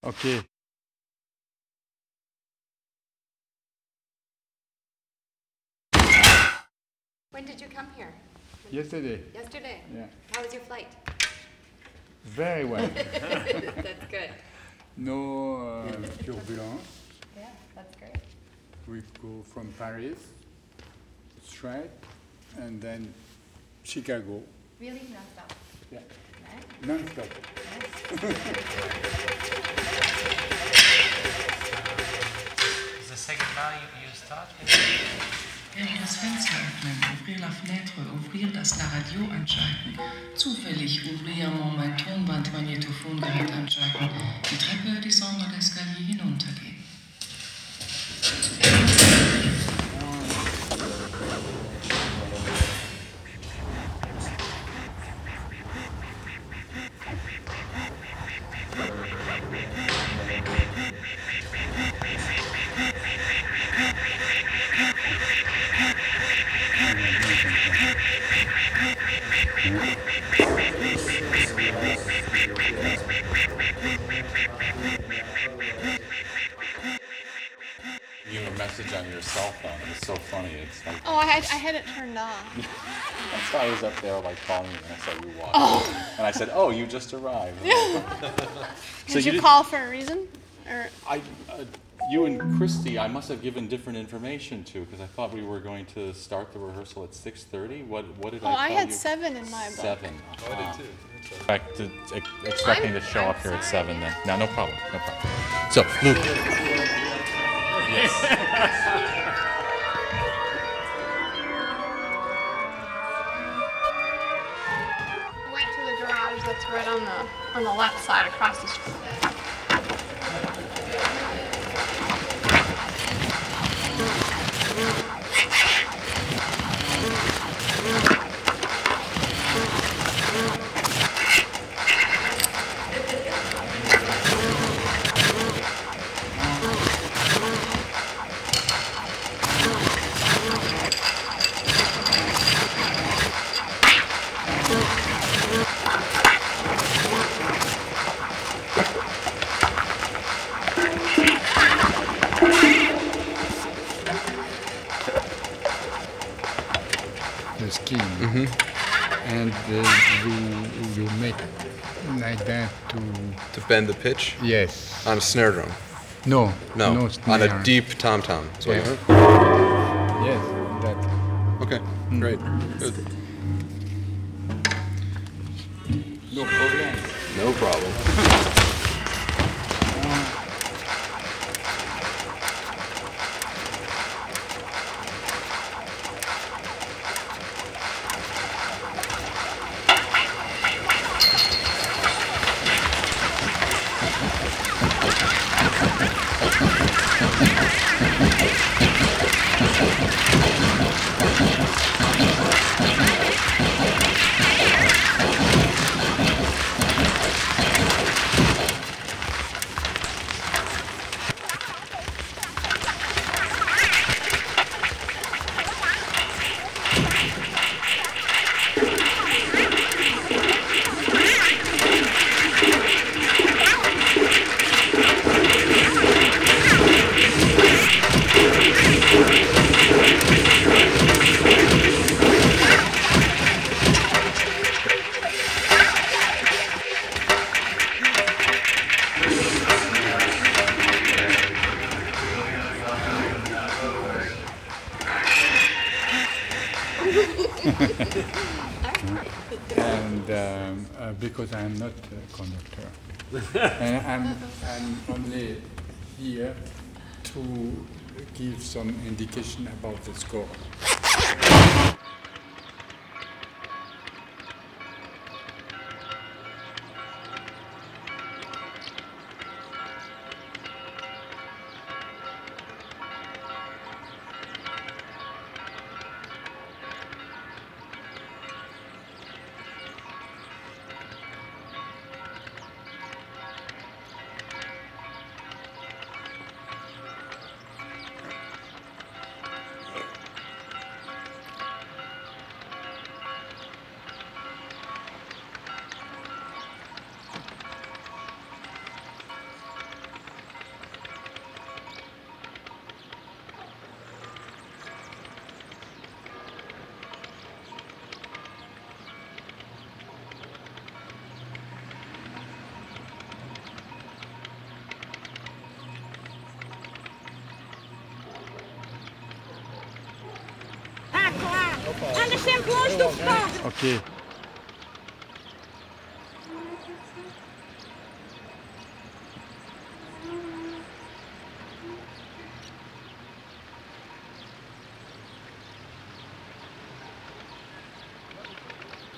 Okay. When did you come here? Yesterday. Yesterday? Yeah. How was your flight? Very well. That's good. No turbulence. Yeah, that's great. We go from Paris straight and then Chicago. Really non-stop. Yeah. Right? Non-stop. The second now you start. Während das Fenster öffnen, ouvrir la fenêtre, ouvrir das La Radio anschalten, zufällig ouvrir mein Tonbandmagnetophongerät anschalten, die Treppe, descendre l'escalier hinuntergehen. You have a message on your cell phone. It's so funny. It's like Oh, I had it turned off. that's why I was up there like calling you, and I saw you walk. And I said, "Oh, you just arrived." So Did you did- call for a reason? Or you and Christy, I must have given different information to because I thought we were going to start the rehearsal at 6:30. What did I oh, tell I had you? 7 in my book. 7. Expecting to show I'm up here at sorry, 7 yeah. then. No problem. No problem. So, Luke. Went to the garage that's right on the left side across the street. The skin. And you make like that to. To bend the pitch Yes. on a snare drum. No. No, No on snare. a deep tom tom. Yeah. Yes. That. Okay, great. Good. No problem. No problem. And because I'm not a conductor, and I'm only here to give some indication about the score. Aan de Saint-Blanche de France. Okay.